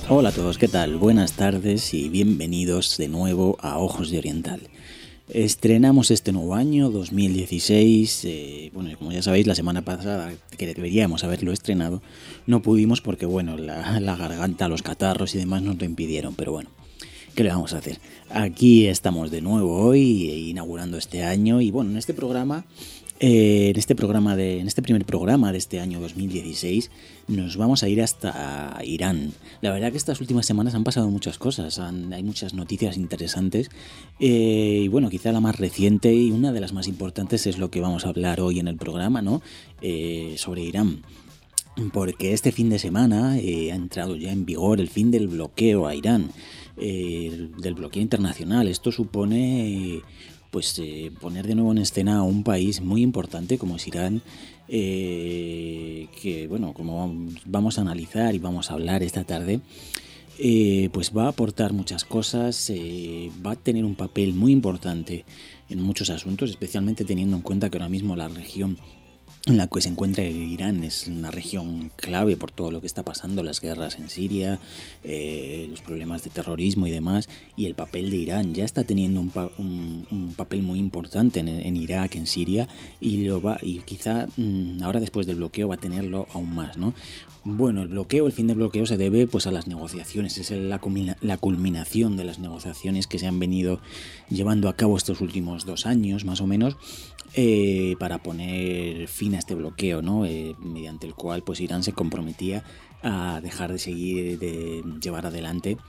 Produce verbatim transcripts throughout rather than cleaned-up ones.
Hola a todos, ¿qué tal? Buenas tardes y bienvenidos de nuevo a Ojos de Oriental. Estrenamos este nuevo año, dos mil dieciséis, eh, bueno, como ya sabéis, la semana pasada, que deberíamos haberlo estrenado, no pudimos porque, bueno, la, la garganta, los catarros y demás nos lo impidieron, pero bueno, ¿qué le vamos a hacer? Aquí estamos de nuevo hoy, eh, inaugurando este año y, bueno, en este programa... Eh, en este programa de, en este primer programa de este año dos mil dieciséis nos vamos a ir hasta Irán. La verdad que estas últimas semanas han pasado muchas cosas, han, hay muchas noticias interesantes eh, y bueno, quizá la más reciente y una de las más importantes es lo que vamos a hablar hoy en el programa, ¿no? Eh, sobre Irán. Porque este fin de semana eh, ha entrado ya en vigor el fin del bloqueo a Irán, eh, del bloqueo internacional. Esto supone... Eh, pues eh, poner de nuevo en escena a un país muy importante como es Irán, eh, que bueno, como vamos a analizar y vamos a hablar esta tarde, eh, pues va a aportar muchas cosas, eh, va a tener un papel muy importante en muchos asuntos, especialmente teniendo en cuenta que ahora mismo la región en la que se encuentra Irán es una región clave por todo lo que está pasando, las guerras en Siria, eh, los problemas de terrorismo y demás, y el papel de Irán ya está teniendo un, pa un, un papel muy importante en, en Irak, en Siria, y, lo va, y quizá mmm, ahora después del bloqueo va a tenerlo aún más, ¿no? Bueno, el bloqueo, el fin del bloqueo se debe pues a las negociaciones, es la, culmina la culminación de las negociaciones que se han venido llevando a cabo estos últimos dos años, más o menos, eh, para poner fin a este bloqueo, ¿no? Eh, mediante el cual pues Irán se comprometía a dejar de seguir, de llevar adelante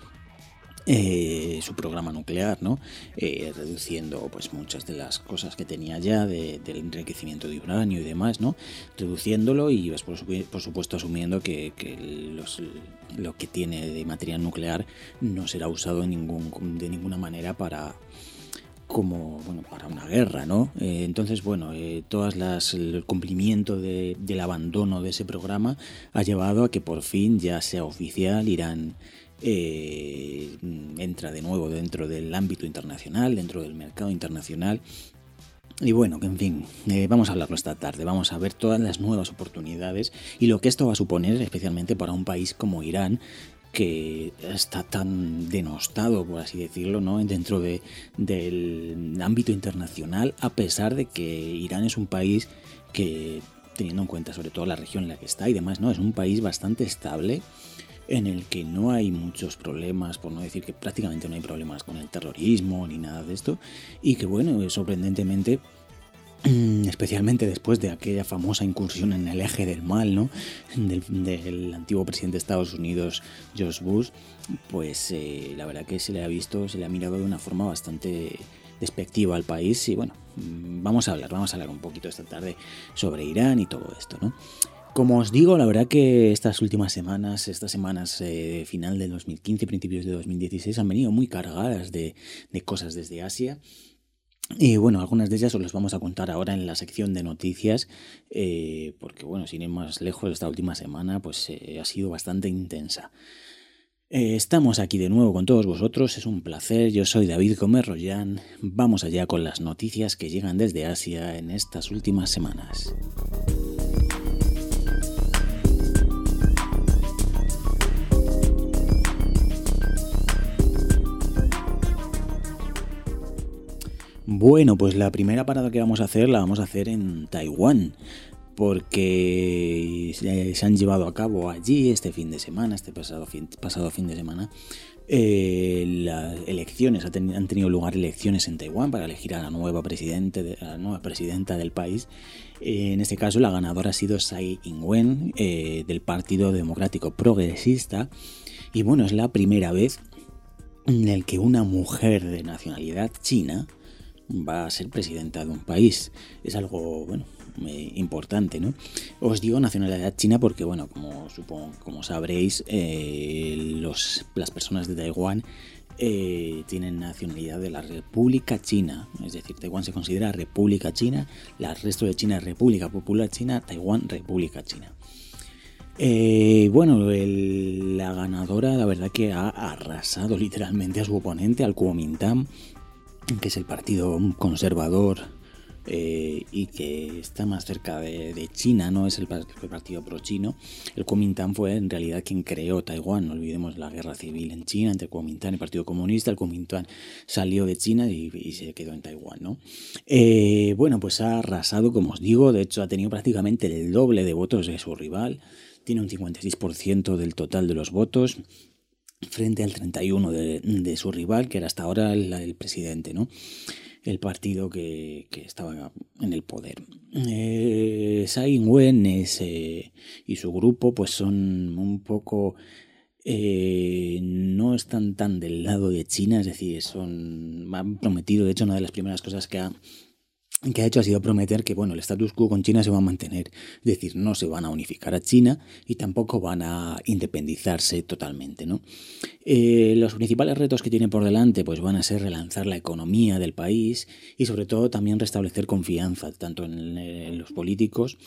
Eh, su programa nuclear, ¿no? Eh, reduciendo pues muchas de las cosas que tenía ya de, del enriquecimiento de uranio y demás, ¿no? Reduciéndolo y pues, por, por supuesto asumiendo que, que los, lo que tiene de material nuclear no será usado en ningún, de ninguna manera para como bueno para una guerra, ¿no? Eh, entonces, bueno, eh, todas las el cumplimiento de, del abandono de ese programa ha llevado a que por fin ya sea oficial, Irán eh, entra de nuevo dentro del ámbito internacional, dentro del mercado internacional. Y bueno, que en fin, eh, vamos a hablarlo esta tarde, vamos a ver todas las nuevas oportunidades y lo que esto va a suponer especialmente para un país como Irán, que está tan denostado, por así decirlo, ¿no? Dentro de, del ámbito internacional, a pesar de que Irán es un país que, teniendo en cuenta sobre todo la región en la que está y demás, ¿no? Es un país bastante estable, en el que no hay muchos problemas, por no decir que prácticamente no hay problemas con el terrorismo ni nada de esto, y que bueno, sorprendentemente, especialmente después de aquella famosa incursión en el eje del mal, ¿no? del, del antiguo presidente de Estados Unidos, George Bush, pues eh, la verdad que se le ha visto, se le ha mirado de una forma bastante despectiva al país y bueno, vamos a hablar, vamos a hablar un poquito esta tarde sobre Irán y todo esto, ¿no? Como os digo, la verdad que estas últimas semanas, estas semanas eh, final del dos mil quince, principios de dos mil dieciséis, han venido muy cargadas de, de cosas desde Asia. Y bueno, algunas de ellas os las vamos a contar ahora en la sección de noticias, eh, porque bueno, sin ir más lejos, esta última semana pues eh, ha sido bastante intensa. Eh, estamos aquí de nuevo con todos vosotros, es un placer, yo soy David Gómez Rollán, vamos allá con las noticias que llegan desde Asia en estas últimas semanas. Bueno, pues la primera parada que vamos a hacer la vamos a hacer en Taiwán, porque se han llevado a cabo allí este fin de semana, este pasado fin, pasado fin de semana, eh, las elecciones, han tenido lugar elecciones en Taiwán para elegir a la nueva, presidente, a la nueva presidenta del país. Eh, en este caso la ganadora ha sido Tsai Ing-wen, eh, del Partido Democrático Progresista, y bueno, es la primera vez en la que una mujer de nacionalidad china va a ser presidenta de un país. Es algo, bueno, eh, importante, ¿no? Os digo nacionalidad china porque, bueno, como supongo, como sabréis, eh, los, las personas de Taiwán eh, tienen nacionalidad de la República China. Es decir, Taiwán se considera República China, el resto de China es República Popular China, Taiwán República China. Eh, bueno, el, la ganadora, la verdad que ha arrasado literalmente a su oponente, al Kuomintang, que es el partido conservador eh, y que está más cerca de, de China, no es el, el partido pro-chino. El Kuomintang fue en realidad quien creó Taiwán, no olvidemos la guerra civil en China entre Kuomintang y el Partido Comunista. El Kuomintang salió de China y, y se quedó en Taiwán, ¿no? Eh, bueno, pues ha arrasado, como os digo, de hecho ha tenido prácticamente el doble de votos de su rival, tiene un cincuenta y seis por ciento del total de los votos, frente al treinta y uno por ciento de, de su rival, que era hasta ahora el, el presidente, ¿no? El partido que, que estaba en el poder. Eh, Tsai Ing-wen es, eh, y su grupo pues son un poco... Eh, no están tan del lado de China, es decir, son, han prometido, de hecho una de las primeras cosas que ha que ha hecho ha sido prometer que bueno, el status quo con China se va a mantener, es decir, no se van a unificar a China y tampoco van a independizarse totalmente, ¿no? Eh, los principales retos que tiene por delante pues van a ser relanzar la economía del país y sobre todo también restablecer confianza tanto en, en los políticos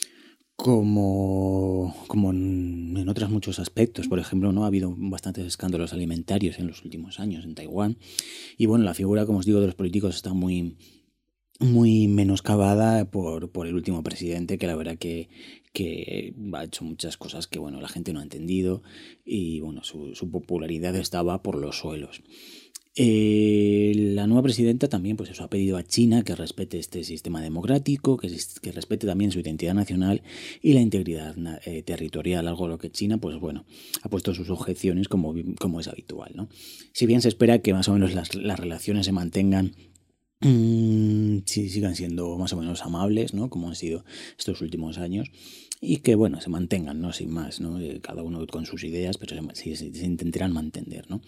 como, como en, en otros muchos aspectos. Por ejemplo, no ha habido bastantes escándalos alimentarios en los últimos años en Taiwán y bueno, la figura, como os digo, de los políticos está muy muy menoscabada por, por el último presidente, que la verdad que, que ha hecho muchas cosas que bueno, la gente no ha entendido y bueno, su, su popularidad estaba por los suelos. Eh, la nueva presidenta también pues eso, ha pedido a China que respete este sistema democrático, que, que respete también su identidad nacional y la integridad eh, territorial, algo a lo que China pues bueno, ha puesto sus objeciones como, como es habitual, ¿no? Si bien se espera que más o menos las, las relaciones se mantengan Mm, sí, sigan siendo más o menos amables, ¿no? Como han sido estos últimos años y que, bueno, se mantengan, ¿no? Sin más, ¿no? Eh, cada uno con sus ideas, pero se, se, se intentarán mantener, ¿no?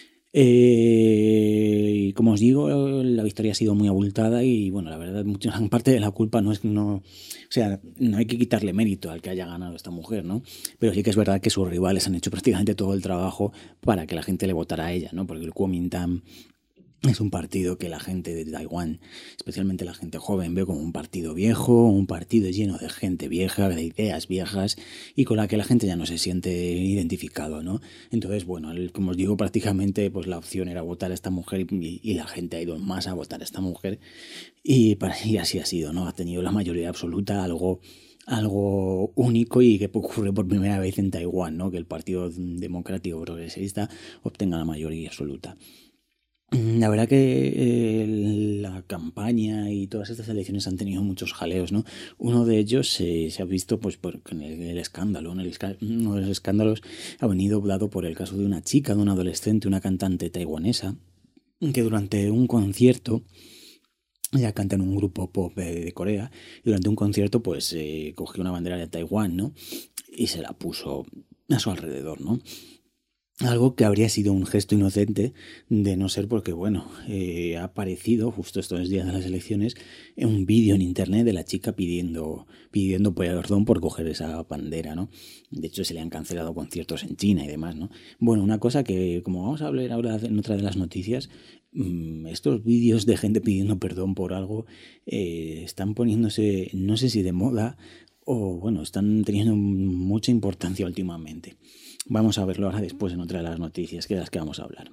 Eh, y como os digo, la victoria ha sido muy abultada y, bueno, la verdad, mucha parte de la culpa no es, no, o sea, no hay que quitarle mérito al que haya ganado esta mujer, ¿no? Pero sí que es verdad que sus rivales han hecho prácticamente todo el trabajo para que la gente le votara a ella, ¿no? Porque el Kuomintang es un partido que la gente de Taiwán, especialmente la gente joven, ve como un partido viejo, un partido lleno de gente vieja, de ideas viejas y con la que la gente ya no se siente identificado, ¿no? Entonces, bueno, como os digo, prácticamente pues la opción era votar a esta mujer y, y la gente ha ido más a votar a esta mujer y, y así ha sido, ¿no? Ha tenido la mayoría absoluta, algo... algo único y que ocurre por primera vez en Taiwán, ¿no? Que el Partido Democrático Progresista obtenga la mayoría absoluta. La verdad que eh, la campaña y todas estas elecciones han tenido muchos jaleos, ¿no? Uno de ellos eh, se ha visto pues por el, el escándalo, ¿no? El, uno de los escándalos ha venido dado por el caso de una chica, de una adolescente, una cantante taiwanesa, que durante un concierto, ella canta en un grupo pop de, de Corea, y durante un concierto pues eh, cogió una bandera de Taiwán, ¿no? Y se la puso a su alrededor, ¿no? Algo que habría sido un gesto inocente de no ser porque, bueno, eh, ha aparecido justo estos días de las elecciones en un vídeo en internet de la chica pidiendo, pidiendo perdón por coger esa bandera, ¿no? De hecho, se le han cancelado conciertos en China y demás, ¿no? Bueno, una cosa que, como vamos a hablar ahora en otra de las noticias, mmm, estos vídeos de gente pidiendo perdón por algo eh, están poniéndose, no sé si de moda o, bueno, están teniendo mucha importancia últimamente. Vamos a verlo ahora después en otra de las noticias que de las que vamos a hablar.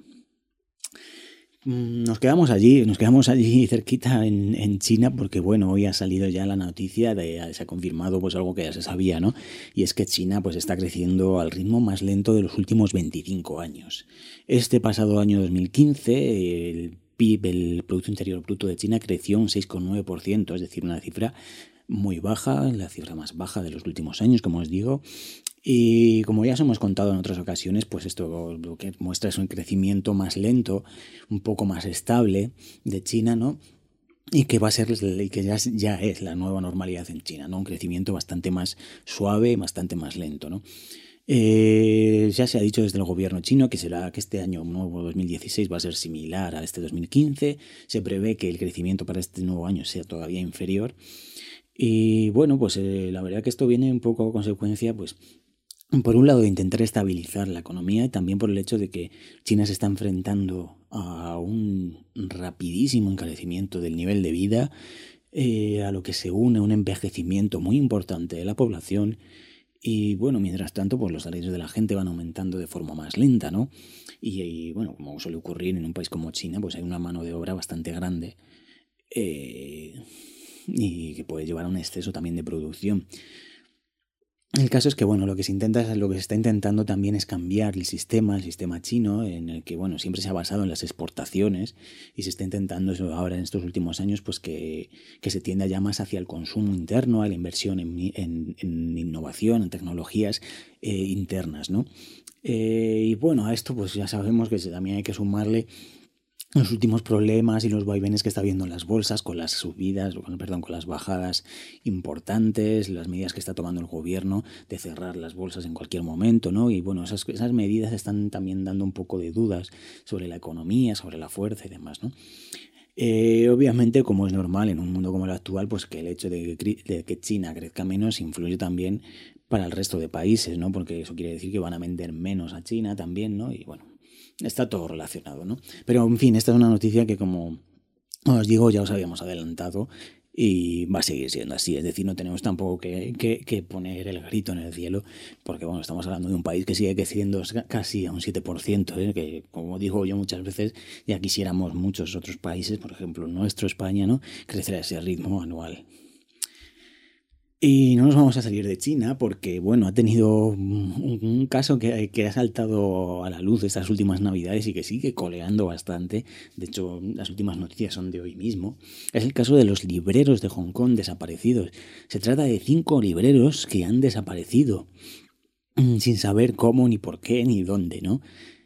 Nos quedamos allí, nos quedamos allí cerquita en, en China porque, bueno, hoy ha salido ya la noticia, de, se ha confirmado pues algo que ya se sabía, ¿no? Y es que China pues está creciendo al ritmo más lento de los últimos veinticinco años. Este pasado año dos mil quince, el P I B, el Producto Interior Bruto de China, creció un seis coma nueve por ciento, es decir, una cifra muy baja, la cifra más baja de los últimos años, como os digo. Y como ya os hemos contado en otras ocasiones, pues esto lo que muestra es un crecimiento más lento, un poco más estable de China, ¿no? Y que va a ser, y que ya, ya es la nueva normalidad en China, ¿no? Un crecimiento bastante más suave, bastante más lento, ¿no? Eh, ya se ha dicho desde el gobierno chino que será que este año nuevo dos mil dieciséis va a ser similar a este dos mil quince. Se prevé que el crecimiento para este nuevo año sea todavía inferior. Y bueno, pues eh, la verdad que esto viene un poco a consecuencia, pues, por un lado, de intentar estabilizar la economía y también por el hecho de que China se está enfrentando a un rapidísimo encarecimiento del nivel de vida, eh, a lo que se une un envejecimiento muy importante de la población y, bueno, mientras tanto, pues los salarios de la gente van aumentando de forma más lenta, ¿no? Y, y bueno, como suele ocurrir en un país como China, pues hay una mano de obra bastante grande. Eh... y que puede llevar a un exceso también de producción. El caso es que, bueno, lo que se intenta, lo que se está intentando también es cambiar el sistema, el sistema chino, en el que, bueno, siempre se ha basado en las exportaciones y se está intentando eso ahora en estos últimos años, pues que, que se tienda ya más hacia el consumo interno, a la inversión en, en, en innovación, en tecnologías eh, internas, ¿no? Eh, y bueno, a esto pues ya sabemos que también hay que sumarle los últimos problemas y los vaivenes que está habiendo en las bolsas con las subidas, perdón, con las bajadas importantes, las medidas que está tomando el gobierno de cerrar las bolsas en cualquier momento, ¿no? Y bueno, esas, esas medidas están también dando un poco de dudas sobre la economía, sobre la fuerza y demás, ¿no? Eh, obviamente, como es normal en un mundo como el actual, pues que el hecho de que, de que China crezca menos influye también para el resto de países, ¿no? Porque eso quiere decir que van a vender menos a China también, ¿no? Y bueno, está todo relacionado, ¿no? Pero, en fin, esta es una noticia que, como os digo, ya os habíamos adelantado y va a seguir siendo así. Es decir, no tenemos tampoco que, que, que poner el grito en el cielo, porque, bueno, estamos hablando de un país que sigue creciendo casi a un siete por ciento, ¿eh? Que, como digo yo muchas veces, ya quisiéramos muchos otros países, por ejemplo, nuestro España, ¿no?, crecer a ese ritmo anual. Y no nos vamos a salir de China porque, bueno, ha tenido un, un caso que, que ha saltado a la luz estas últimas navidades y que sigue coleando bastante. De hecho, las últimas noticias son de hoy mismo. Es el caso de los libreros de Hong Kong desaparecidos. Se trata de cinco libreros que han desaparecido sin saber cómo, ni por qué, ni dónde, ¿no?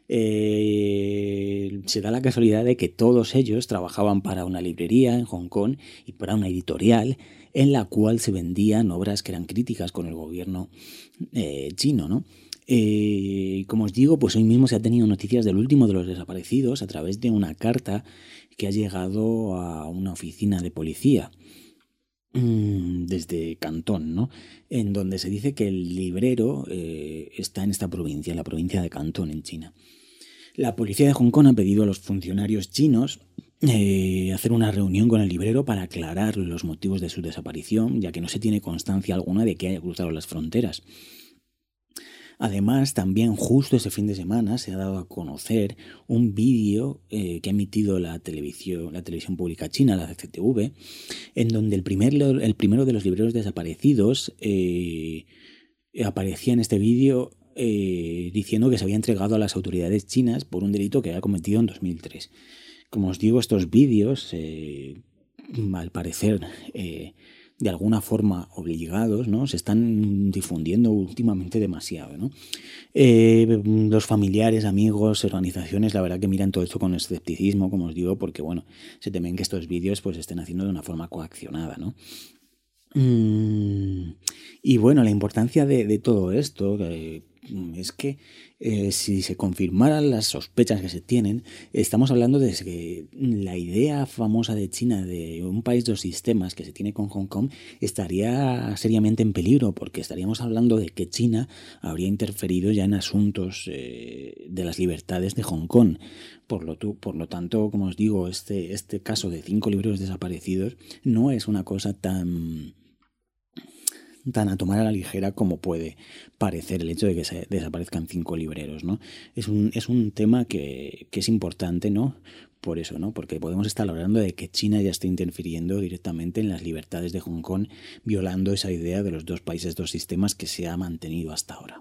Eh, se da la casualidad de que todos ellos trabajaban para una librería en Hong Kong y para una editorial en la cual se vendían obras que eran críticas con el gobierno eh, chino, ¿no? Eh, como os digo, pues hoy mismo se ha tenido noticias del último de los desaparecidos a través de una carta que ha llegado a una oficina de policía desde Cantón, ¿no?, en donde se dice que el librero eh, está en esta provincia, en la provincia de Cantón, en China. La policía de Hong Kong ha pedido a los funcionarios chinos eh, hacer una reunión con el librero para aclarar los motivos de su desaparición, ya que no se tiene constancia alguna de que haya cruzado las fronteras. Además, también justo ese fin de semana se ha dado a conocer un vídeo eh, que ha emitido la televisión, la televisión pública china, la C C T V, en donde el, primer, el primero de los libreros desaparecidos eh, aparecía en este vídeo eh, diciendo que se había entregado a las autoridades chinas por un delito que había cometido en dos mil tres. Como os digo, estos vídeos, eh, al parecer, eh, de alguna forma obligados, ¿no?, se están difundiendo últimamente demasiado, ¿no? Eh, los familiares, amigos, organizaciones, la verdad que miran todo esto con escepticismo, como os digo, porque, bueno, se temen que estos vídeos pues estén haciendo de una forma coaccionada, ¿no? Mm, y bueno, la importancia de, de todo esto eh, es que eh, si se confirmaran las sospechas que se tienen, estamos hablando de que la idea famosa de China de un país dos sistemas que se tiene con Hong Kong estaría seriamente en peligro, porque estaríamos hablando de que China habría interferido ya en asuntos eh, de las libertades de Hong Kong. Por lo, por lo tanto, como os digo, este, este caso de cinco libreros desaparecidos no es una cosa tan... tan a tomar a la ligera como puede parecer el hecho de que se desaparezcan cinco libreros, ¿no? Es un, es un tema que, que es importante, ¿no? Por eso, ¿no? Porque podemos estar hablando de que China ya está interfiriendo directamente en las libertades de Hong Kong, violando esa idea de los dos países, dos sistemas que se ha mantenido hasta ahora.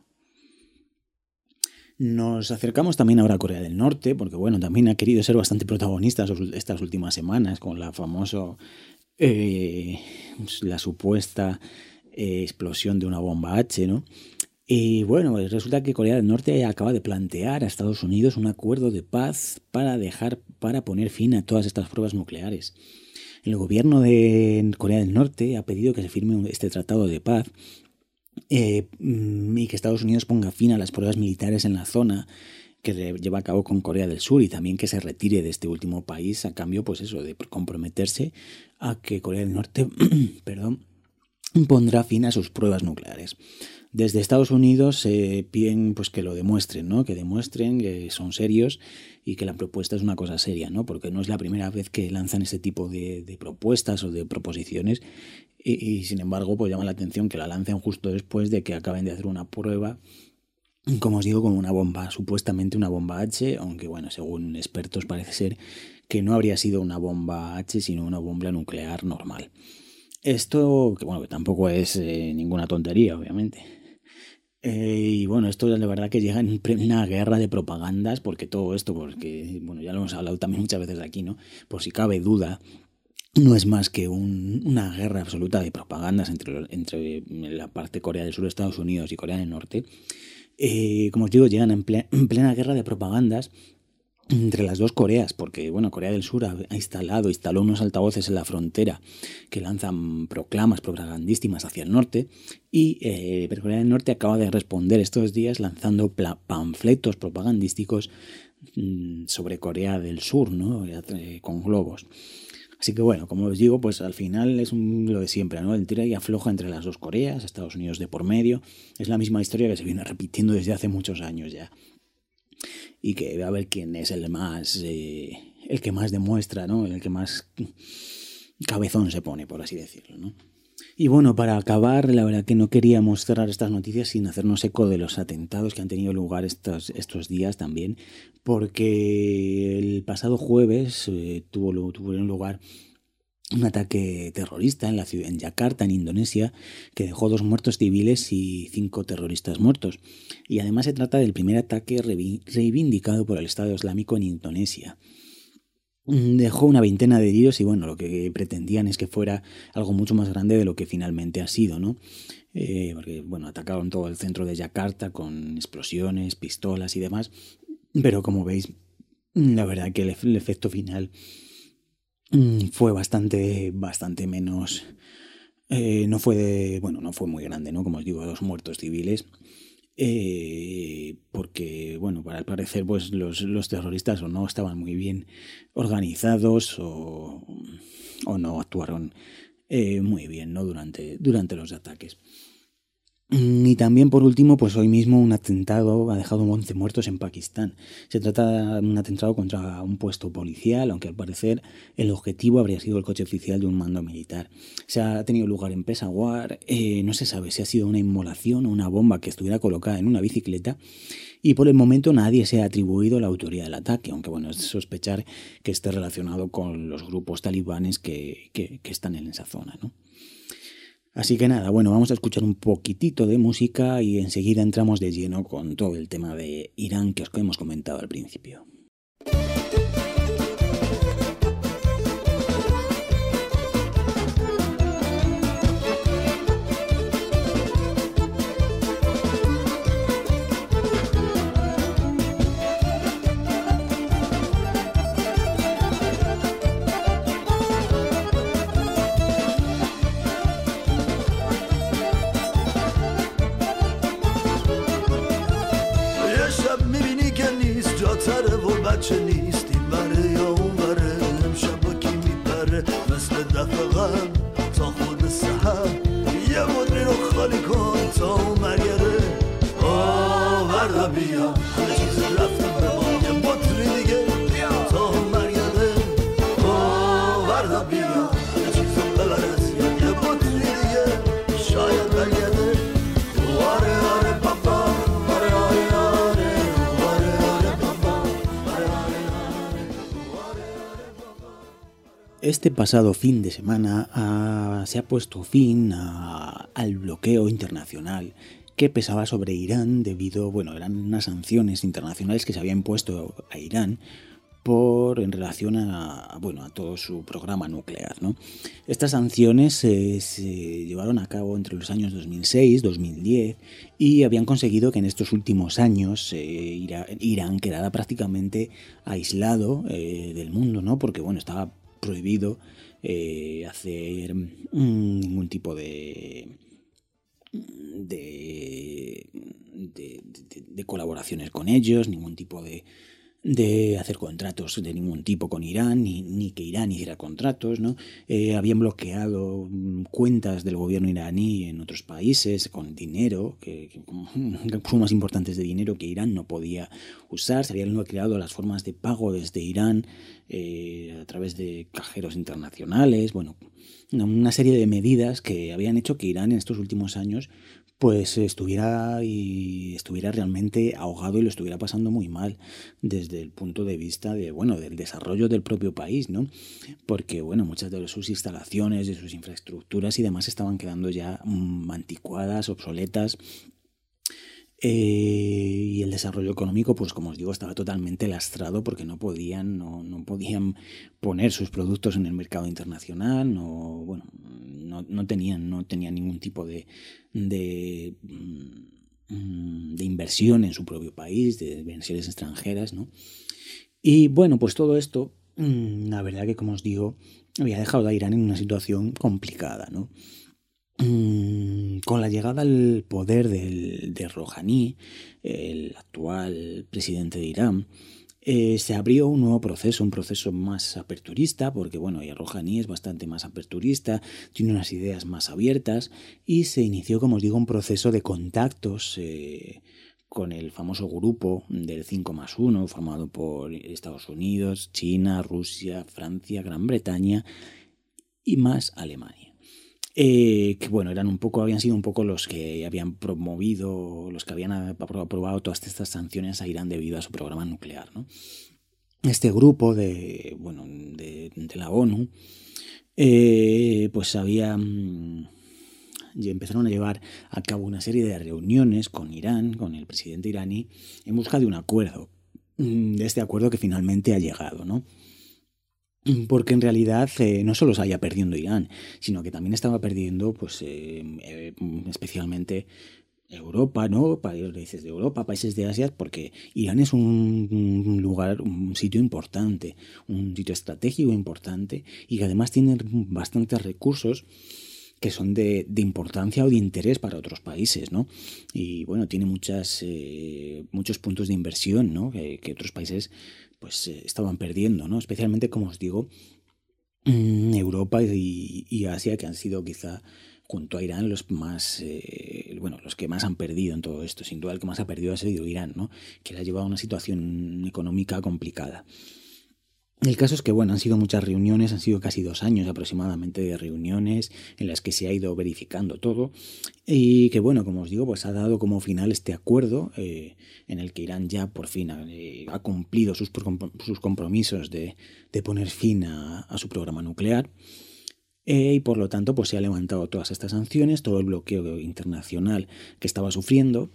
Nos acercamos también ahora a Corea del Norte, porque, bueno, también ha querido ser bastante protagonista estas últimas semanas con la famosa, eh, la supuesta Eh, explosión de una bomba H, ¿no? Y bueno, resulta que Corea del Norte acaba de plantear a Estados Unidos un acuerdo de paz para dejar, para poner fin a todas estas pruebas nucleares. El gobierno de Corea del Norte ha pedido que se firme este tratado de paz eh, y que Estados Unidos ponga fin a las pruebas militares en la zona que lleva a cabo con Corea del Sur, y también que se retire de este último país a cambio, pues eso, de comprometerse a que Corea del Norte, perdón, pondrá fin a sus pruebas nucleares. Desde Estados Unidos se eh, piden pues que lo demuestren, ¿no? Que demuestren que son serios y que la propuesta es una cosa seria, ¿no? Porque no es la primera vez que lanzan ese tipo de, de propuestas o de proposiciones y, y sin embargo pues llama la atención que la lancen justo después de que acaben de hacer una prueba, como os digo, con una bomba, supuestamente una bomba H, aunque bueno, según expertos parece ser que no habría sido una bomba H, sino una bomba nuclear normal. Esto, que bueno, que tampoco es eh, ninguna tontería, obviamente. Eh, y bueno, esto la verdad que llega en plena guerra de propagandas, porque todo esto, porque bueno, ya lo hemos hablado también muchas veces aquí, ¿no? Por si cabe duda, no es más que un- una guerra absoluta de propagandas entre, entre la parte Corea del Sur, Estados Unidos y Corea del Norte. Eh, como os digo, llegan en, ple- en plena guerra de propagandas entre las dos Coreas, porque bueno, Corea del Sur ha, ha instalado, instaló unos altavoces en la frontera que lanzan proclamas propagandístimas hacia el norte, y eh, pero Corea del Norte acaba de responder estos días lanzando pla- panfletos propagandísticos mm, sobre Corea del Sur, ¿no? Eh, con globos. Así que bueno, como os digo, pues al final es un- lo de siempre, ¿no? El tira y afloja entre las dos Coreas, Estados Unidos de por medio. Es la misma historia que se viene repitiendo desde hace muchos años ya. Y que a ver quién es el más, eh, el que más demuestra, ¿no? El que más cabezón se pone, por así decirlo, ¿no? Y bueno, para acabar, la verdad que no queríamos cerrar estas noticias sin hacernos eco de los atentados que han tenido lugar estos, estos días también, porque el pasado jueves eh, tuvo, tuvieron lugar un ataque terrorista en la ciudad, en Yakarta, en Indonesia, que dejó dos muertos civiles y cinco terroristas muertos. Y además se trata del primer ataque reivindicado por el Estado Islámico en Indonesia. Dejó una veintena de heridos y bueno, lo que pretendían es que fuera algo mucho más grande de lo que finalmente ha sido, ¿no? Eh, porque bueno, atacaron todo el centro de Yakarta con explosiones, pistolas y demás, pero como veis, la verdad que el, el efecto final fue bastante, bastante menos. Eh, no fue de, bueno, no fue muy grande, ¿no? Como os digo, dos muertos civiles. Eh, porque, bueno, para al parecer, pues los, los terroristas o no estaban muy bien organizados o, o no actuaron eh, muy bien, ¿no? Durante, durante los ataques. Y también, por último, pues hoy mismo un atentado ha dejado once muertos en Pakistán. Se trata de un atentado contra un puesto policial, aunque al parecer el objetivo habría sido el coche oficial de un mando militar. Se ha tenido lugar en Peshawar, eh, no se sabe si ha sido una inmolación o una bomba que estuviera colocada en una bicicleta, y por el momento nadie se ha atribuido la autoría del ataque, aunque bueno, es sospechar que esté relacionado con los grupos talibanes que, que, que están en esa zona, ¿no? Así que nada, bueno, vamos a escuchar un poquitito de música y enseguida entramos de lleno con todo el tema de Irán que os hemos comentado al principio. بچه نیست این بره یا اون بره امشب با کی میپره مثل دفعه غم تا خود سحر یه مدری رو خالی کن تا اون مرگره آه ورده بیا همه چیز رفته به ما یه مدری دیگه تا اون مرگره آه ورده بیا همه چیز رو ببرد یه مدری دیگه شاید برگرده آره آره بابا آره آره آره آره آره بابا Este pasado fin de semana ah, se ha puesto fin a, al bloqueo internacional que pesaba sobre Irán debido, bueno, eran unas sanciones internacionales que se habían impuesto a Irán por en relación a, bueno, a todo su programa nuclear, ¿no? Estas sanciones eh, se llevaron a cabo entre los años dos mil seis, dos mil diez y habían conseguido que en estos últimos años eh, Irán, Irán quedara prácticamente aislado eh, del mundo, ¿no? Porque bueno, estaba prohibido eh, hacer mm, ningún tipo de de, de, de de colaboraciones con ellos, ningún tipo de de hacer contratos de ningún tipo con Irán, ni, ni que Irán hiciera contratos, ¿no? Eh, habían bloqueado cuentas del gobierno iraní en otros países con dinero, que, que sumas importantes de dinero que Irán no podía usar. Se habían bloqueado las formas de pago desde Irán eh, a través de cajeros internacionales. Bueno, una, una serie de medidas que habían hecho que Irán en estos últimos años pues estuviera y estuviera realmente ahogado y lo estuviera pasando muy mal desde el punto de vista de, bueno, del desarrollo del propio país, ¿no? Porque, bueno, muchas de sus instalaciones, de sus infraestructuras y demás estaban quedando ya mmm, anticuadas, obsoletas. Eh, y el desarrollo económico, pues como os digo, estaba totalmente lastrado porque no podían, no, no podían poner sus productos en el mercado internacional, no, bueno, no, no tenían, no tenían ningún tipo de, de, de inversión en su propio país, de inversiones extranjeras, ¿no? Y bueno, pues todo esto, la verdad que como os digo, había dejado a Irán en una situación complicada, ¿no? Con la llegada al poder del, de Rouhani, el actual presidente de Irán, eh, se abrió un nuevo proceso, un proceso más aperturista, porque bueno, ya Rouhani es bastante más aperturista, tiene unas ideas más abiertas, y se inició, como os digo, un proceso de contactos eh, con el famoso grupo del cinco más uno, formado por Estados Unidos, China, Rusia, Francia, Gran Bretaña y más Alemania. Eh, que bueno, eran un poco, habían sido un poco los que habían promovido, los que habían aprobado todas estas sanciones a Irán debido a su programa nuclear, ¿no? Este grupo de, bueno, de, de la ONU, eh, pues había, y empezaron a llevar a cabo una serie de reuniones con Irán, con el presidente iraní, en busca de un acuerdo, de este acuerdo que finalmente ha llegado, ¿no? Porque en realidad eh, no solo se haya perdiendo Irán, sino que también estaba perdiendo, pues, eh, eh, especialmente Europa, ¿no? Países de Europa, países de Asia, porque Irán es un, un lugar, un sitio importante, un sitio estratégico importante y que además tiene bastantes recursos que son de, de importancia o de interés para otros países, ¿no? Y bueno, tiene muchas, eh, muchos puntos de inversión, ¿no? Que, que otros países pues eh, estaban perdiendo, ¿no? Especialmente, como os digo, Europa y, y Asia, que han sido quizá junto a Irán los más, eh, bueno, los que más han perdido en todo esto. Sin duda el que más ha perdido ha sido Irán, ¿no? Que le ha llevado a una situación económica complicada. El caso es que, bueno, han sido muchas reuniones, han sido casi dos años aproximadamente de reuniones en las que se ha ido verificando todo y que, bueno, como os digo, pues ha dado como final este acuerdo eh, en el que Irán ya por fin ha, eh, ha cumplido sus, sus compromisos de, de poner fin a, a su programa nuclear eh, y por lo tanto pues se ha levantado todas estas sanciones, todo el bloqueo internacional que estaba sufriendo.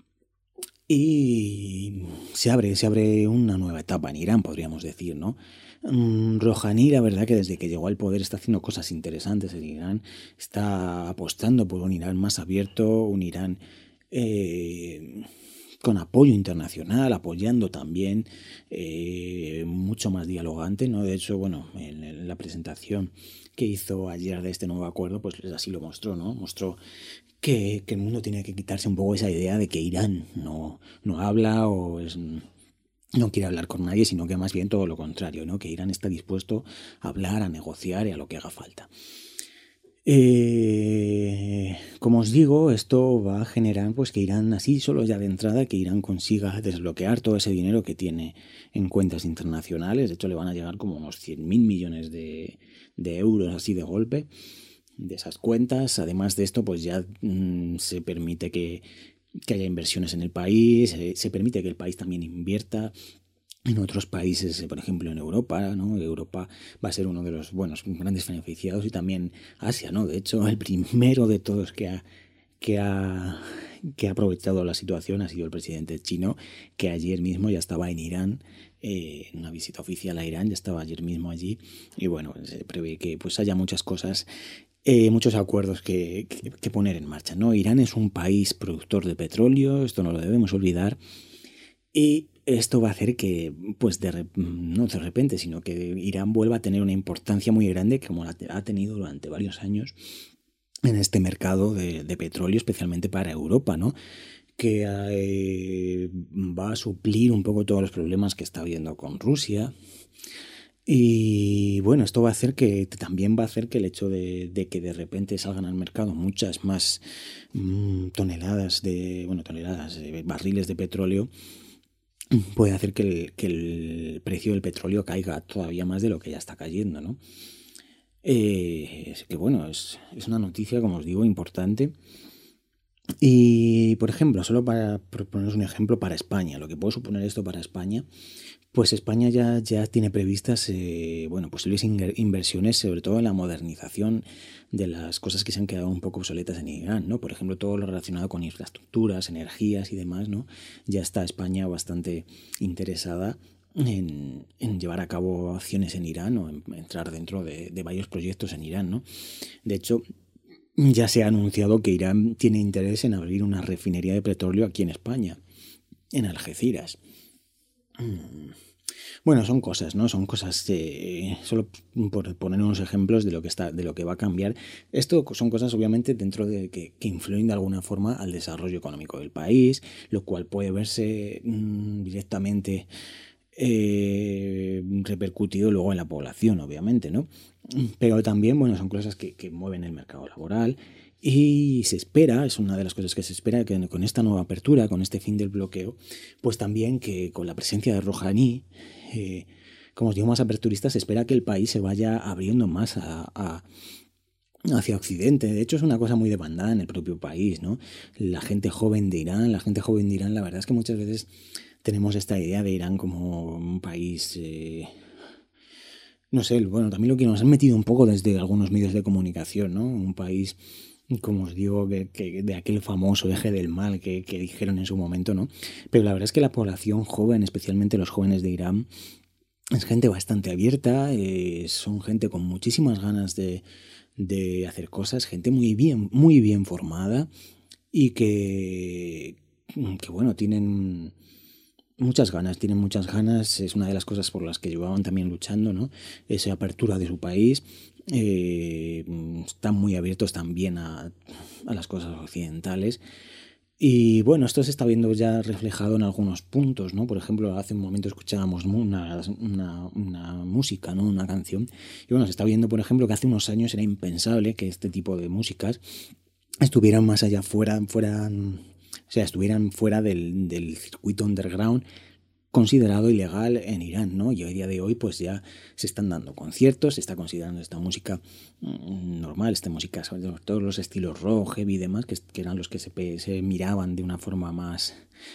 Y se abre, se abre una nueva etapa en Irán, podríamos decir, ¿no? Um, Rouhani, la verdad que desde que llegó al poder está haciendo cosas interesantes en Irán, está apostando por un Irán más abierto, un Irán eh, con apoyo internacional, apoyando también, eh, mucho más dialogante, ¿no? De hecho, bueno, en, en la presentación que hizo ayer de este nuevo acuerdo, pues así lo mostró, ¿no? Mostró Que, que el mundo tiene que quitarse un poco esa idea de que Irán no, no habla o es, no quiere hablar con nadie, sino que más bien todo lo contrario, ¿no? Que Irán está dispuesto a hablar, a negociar y a lo que haga falta. Eh, como os digo, esto va a generar pues que Irán, así solo ya de entrada, que Irán consiga desbloquear todo ese dinero que tiene en cuentas internacionales. De hecho, le van a llegar como unos cien mil millones de, de euros así de golpe de esas cuentas. Además de esto, pues ya mmm, se permite que, que haya inversiones en el país, se, se permite que el país también invierta en otros países, por ejemplo en Europa, ¿no? Europa va a ser uno de los buenos grandes beneficiados y también Asia, ¿no? De hecho, el primero de todos que ha, que ha, que ha aprovechado la situación ha sido el presidente chino, que ayer mismo ya estaba en Irán, eh, en una visita oficial a Irán, ya estaba ayer mismo allí y bueno, se prevé que pues haya muchas cosas. Eh, muchos acuerdos que, que, que poner en marcha, ¿no? Irán es un país productor de petróleo, esto no lo debemos olvidar, y esto va a hacer que, pues de, no de repente, sino que Irán vuelva a tener una importancia muy grande, como la ha tenido durante varios años en este mercado de, de petróleo, especialmente para Europa, ¿no? Que eh, va a suplir un poco todos los problemas que está habiendo con Rusia. Y bueno, esto va a hacer que también va a hacer que el hecho de, de que de repente salgan al mercado muchas más mmm, toneladas de, bueno, toneladas, de barriles de petróleo, puede hacer que el, que el precio del petróleo caiga todavía más de lo que ya está cayendo, ¿no? Eh, es que bueno, es, es una noticia, como os digo, importante. Y, por ejemplo, solo para poneros un ejemplo para España, lo que puede suponer esto para España, pues España ya, ya tiene previstas eh, bueno, posibles inversiones, sobre todo en la modernización de las cosas que se han quedado un poco obsoletas en Irán, ¿no? Por ejemplo, todo lo relacionado con infraestructuras, energías y demás, ¿no? Ya está España bastante interesada en, en llevar a cabo acciones en Irán o en entrar dentro de, de varios proyectos en Irán, ¿no? De hecho, ya se ha anunciado que Irán tiene interés en abrir una refinería de petróleo aquí en España, en Algeciras. Bueno, son cosas, ¿no? Son cosas, eh, solo por poner unos ejemplos de lo que está, de lo que va a cambiar. Esto son cosas, obviamente, dentro de que, que influyen de alguna forma al desarrollo económico del país, lo cual puede verse mmm, directamente eh, repercutido luego en la población, obviamente, ¿no? Pero también, bueno, son cosas que, que mueven el mercado laboral. Y se espera, es una de las cosas que se espera, que con esta nueva apertura, con este fin del bloqueo, pues también que con la presencia de Rouhani, eh, como os digo, más aperturista, se espera que el país se vaya abriendo más a, a, hacia Occidente. De hecho, es una cosa muy demandada en el propio país, ¿no? La gente joven de Irán, la gente joven de Irán, la verdad es que muchas veces tenemos esta idea de Irán como un país... Eh, no sé, bueno, también lo que nos han metido un poco desde algunos medios de comunicación, ¿no? Un país... como os digo, que, que de aquel famoso eje del mal que, que dijeron en su momento, ¿no? Pero la verdad es que la población joven, especialmente los jóvenes de Irán, es gente bastante abierta, eh, son gente con muchísimas ganas de, de hacer cosas, gente muy bien, muy bien formada y que, que bueno, tienen... muchas ganas, tienen muchas ganas, es una de las cosas por las que llevaban también luchando, ¿no? Esa apertura de su país, eh, están muy abiertos también a, a las cosas occidentales. Y bueno, esto se está viendo ya reflejado en algunos puntos, ¿no? Por ejemplo, hace un momento escuchábamos una, una, una música, ¿no? Una canción. Y bueno, se está viendo, por ejemplo, que hace unos años era impensable que este tipo de músicas estuvieran más allá, fuera, fueran... O sea, estuvieran fuera del, del circuito underground considerado ilegal en Irán, ¿no? Y hoy día de hoy pues ya se están dando conciertos, se está considerando esta música mmm, normal, esta música, todos los estilos rock, heavy y demás, que, que eran los que se, se miraban de una forma más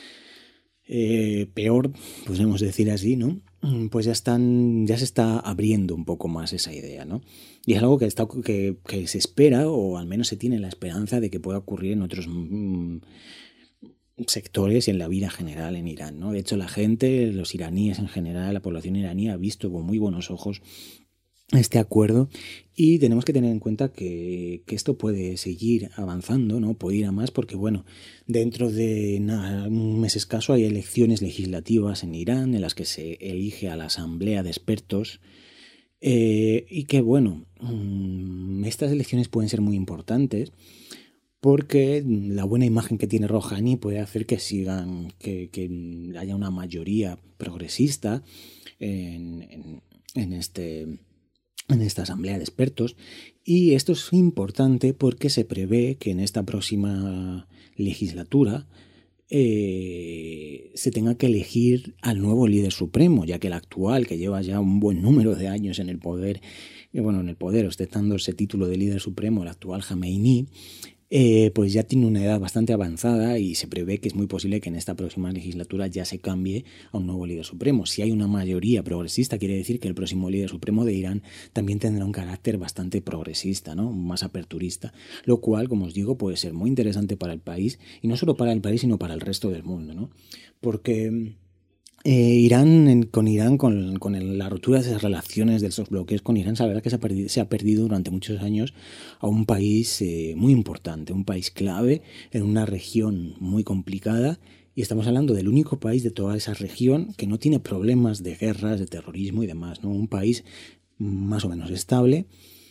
eh, peor, podríamos decir así, ¿no? Pues ya están, ya se está abriendo un poco más esa idea, ¿no? Y es algo que, está, que, que se espera, o al menos se tiene la esperanza de que pueda ocurrir en otros mmm, sectores y en la vida general en Irán, ¿no? De hecho, la gente, los iraníes en general, la población iraní ha visto con muy buenos ojos este acuerdo y tenemos que tener en cuenta que, que esto puede seguir avanzando, ¿no? Puede ir a más porque, bueno, dentro de nada, un mes escaso hay elecciones legislativas en Irán en las que se elige a la asamblea de expertos eh, y que, bueno, estas elecciones pueden ser muy importantes porque la buena imagen que tiene Rouhani puede hacer que sigan, que, que haya una mayoría progresista en, en, en, este, en esta asamblea de expertos. Y esto es importante porque se prevé que en esta próxima legislatura eh, se tenga que elegir al nuevo líder supremo, ya que el actual, que lleva ya un buen número de años en el poder, eh, bueno, en el poder, ostentando ese título de líder supremo, el actual Jamenei, Eh, pues ya tiene una edad bastante avanzada y se prevé que es muy posible que en esta próxima legislatura ya se cambie a un nuevo líder supremo. Si hay una mayoría progresista, quiere decir que el próximo líder supremo de Irán también tendrá un carácter bastante progresista, ¿no? Más aperturista, lo cual, como os digo, puede ser muy interesante para el país, y no solo para el país, sino para el resto del mundo, ¿no? Porque... Eh, Irán, en, con Irán, con, con el, la ruptura de esas relaciones, de esos bloqueos con Irán, la verdad que se ha perdido, se ha perdido durante muchos años a un país eh, muy importante, un país clave en una región muy complicada, y estamos hablando del único país de toda esa región que no tiene problemas de guerras, de terrorismo y demás, ¿no? Un país más o menos estable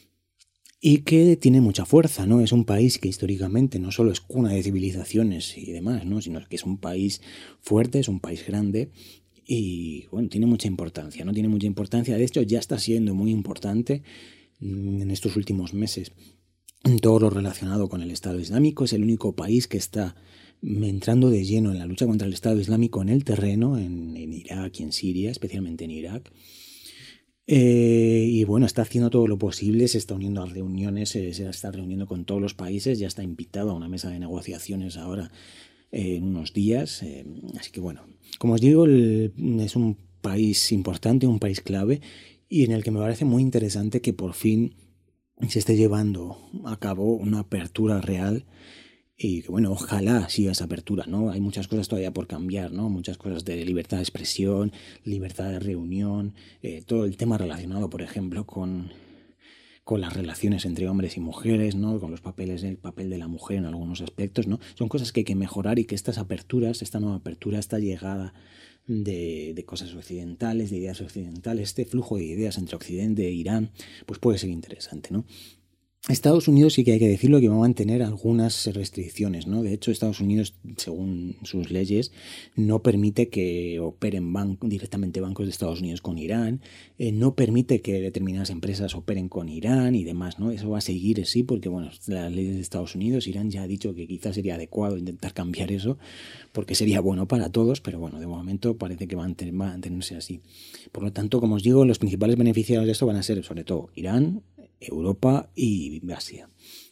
y que tiene mucha fuerza, ¿no? Es un país que históricamente no solo es cuna de civilizaciones y demás, ¿no? Sino que es un país fuerte, es un país grande. Y bueno, tiene mucha importancia, ¿no? Tiene mucha importancia. De hecho, ya está siendo muy importante en estos últimos meses en todo lo relacionado con el Estado Islámico. Es el único país que está entrando de lleno en la lucha contra el Estado Islámico en el terreno, en, en Irak y en Siria, especialmente en Irak. Eh, y bueno, está haciendo todo lo posible, se está uniendo a reuniones, se, se está reuniendo con todos los países, ya está invitado a una mesa de negociaciones ahora eh, en unos días. Eh, así que bueno, como os digo, el, es un país importante, un país clave y en el que me parece muy interesante que por fin se esté llevando a cabo una apertura real. Y que bueno, ojalá siga esa apertura, ¿no? Hay muchas cosas todavía por cambiar, ¿no? Muchas cosas de libertad de expresión, libertad de reunión, eh, todo el tema relacionado, por ejemplo, con, con las relaciones entre hombres y mujeres, ¿no? Con los papeles, el papel de la mujer en algunos aspectos, ¿no? Son cosas que hay que mejorar y que estas aperturas, esta nueva apertura, esta llegada de, de cosas occidentales, de ideas occidentales, este flujo de ideas entre Occidente e Irán, pues puede ser interesante, ¿no? Estados Unidos sí que hay que decirlo que va a mantener algunas restricciones, ¿no? De hecho, Estados Unidos, según sus leyes, no permite que operen ban- directamente bancos de Estados Unidos con Irán, eh, no permite que determinadas empresas operen con Irán y demás, ¿no? Eso va a seguir así porque, bueno, las leyes de Estados Unidos, Irán ya ha dicho que quizás sería adecuado intentar cambiar eso porque sería bueno para todos, pero bueno, de momento parece que va a mantenerse así. Por lo tanto, como os digo, los principales beneficiados de esto van a ser sobre todo Irán, Europa y Asia.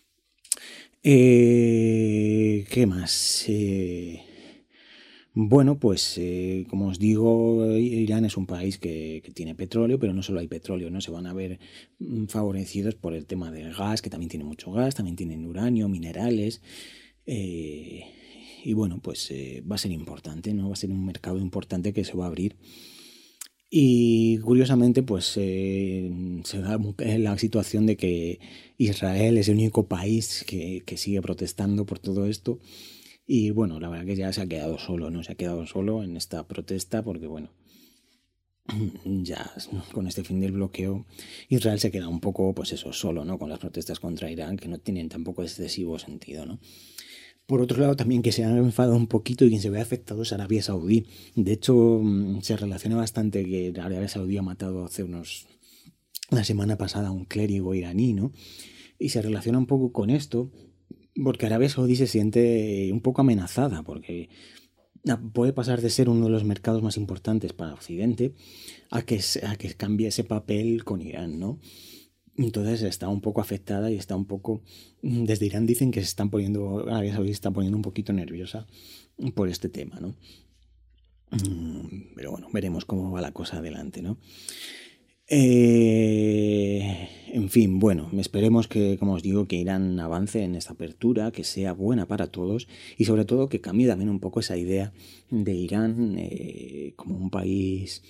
Eh, ¿Qué más? Eh, bueno, pues eh, como os digo, Irán es un país que, que tiene petróleo, pero no solo hay petróleo, ¿no? Se van a ver mm, favorecidos por el tema del gas, que también tiene mucho gas, también tienen uranio, minerales. Eh, y bueno, pues eh, va a ser importante, ¿no? Va a ser un mercado importante que se va a abrir. Y curiosamente, pues eh, se da la situación de que Israel es el único país que, que sigue protestando por todo esto. Y bueno, la verdad que ya se ha quedado solo, ¿no? Se ha quedado solo en esta protesta porque, bueno, ya con este fin del bloqueo, Israel se queda un poco, pues eso, solo, ¿no? Con las protestas contra Irán, que no tienen tampoco excesivo sentido, ¿no? Por otro lado, también que se ha enfadado un poquito y quien se ve afectado es Arabia Saudí. De hecho, se relaciona bastante que Arabia Saudí ha matado hace unos... la semana pasada a un clérigo iraní, ¿no? Y se relaciona un poco con esto porque Arabia Saudí se siente un poco amenazada porque puede pasar de ser uno de los mercados más importantes para Occidente a que, a que cambie ese papel con Irán, ¿no? Entonces está un poco afectada y está un poco... Desde Irán dicen que se están poniendo... Arabia Saudí se está poniendo un poquito nerviosa por este tema, ¿no? Pero bueno, veremos cómo va la cosa adelante, ¿no? Eh, en fin, bueno, esperemos que, como os digo, que Irán avance en esta apertura, que sea buena para todos y sobre todo que cambie también un poco esa idea de Irán eh, como un país...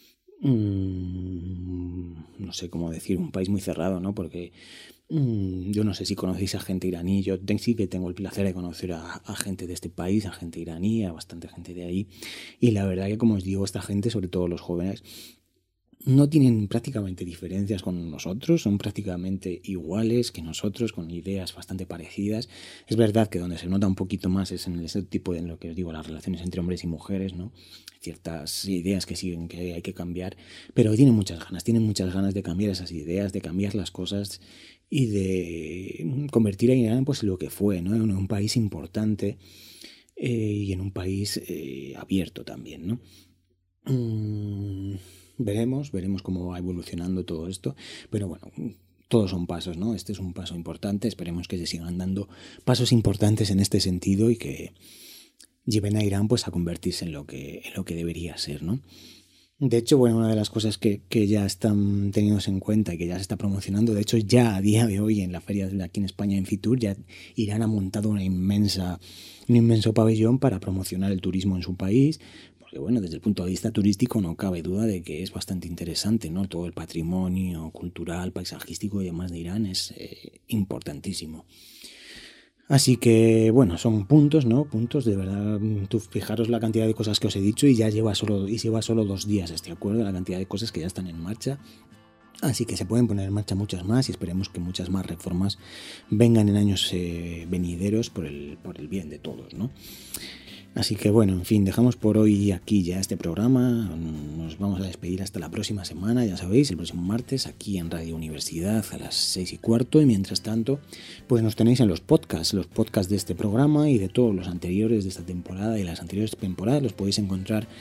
no sé cómo decir, un país muy cerrado, ¿no? Porque mmm, yo no sé si conocéis a gente iraní, yo sí que tengo el placer de conocer a, a gente de este país, a gente iraní, a bastante gente de ahí, y la verdad que, como os digo, esta gente, sobre todo los jóvenes, no tienen prácticamente diferencias con nosotros, son prácticamente iguales que nosotros, con ideas bastante parecidas. Es verdad que donde se nota un poquito más es en ese tipo de, en lo que os digo, las relaciones entre hombres y mujeres, ¿no? Ciertas ideas que siguen que hay que cambiar, pero tienen muchas ganas, tienen muchas ganas de cambiar esas ideas, de cambiar las cosas y de convertir a Irán pues, en lo que fue, ¿no? En un país importante eh, y en un país eh, abierto también, ¿no? Mm. Veremos, veremos cómo va evolucionando todo esto, pero bueno, todos son pasos, ¿no? Este es un paso importante, esperemos que se sigan dando pasos importantes en este sentido y que lleven a Irán pues a convertirse en lo que, en lo que debería ser, ¿no? De hecho, bueno, una de las cosas que, que ya están teniéndose en cuenta y que ya se está promocionando, de hecho ya a día de hoy en la feria de aquí en España, en Fitur, ya Irán ha montado una inmensa, un inmenso pabellón para promocionar el turismo en su país. Que bueno, desde el punto de vista turístico no cabe duda de que es bastante interesante, ¿no? Todo el patrimonio cultural, paisajístico y demás de Irán es eh, importantísimo. Así que, bueno, son puntos, ¿no? Puntos, de verdad, tú fijaros la cantidad de cosas que os he dicho y ya lleva solo, y lleva solo dos días este acuerdo, la cantidad de cosas que ya están en marcha. Así que se pueden poner en marcha muchas más y esperemos que muchas más reformas vengan en años eh, venideros por el, por el bien de todos, ¿no? Así que bueno, en fin, dejamos por hoy aquí ya este programa, nos vamos a despedir hasta la próxima semana, ya sabéis, el próximo martes aquí en Radio Universidad a las seis y cuarto y mientras tanto, pues nos tenéis en los podcasts, los podcasts de este programa y de todos los anteriores de esta temporada y las anteriores temporadas los podéis encontrar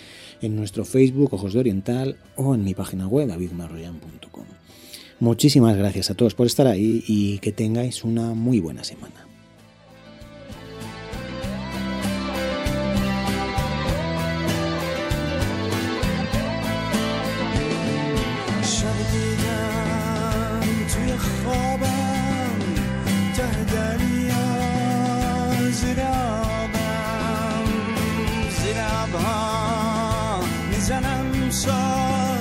en nuestro Facebook Ojos de Oriental o en mi página web david marroyan punto com. Muchísimas gracias a todos por estar ahí y que tengáis una muy buena semana. زیر آبها میزنم سال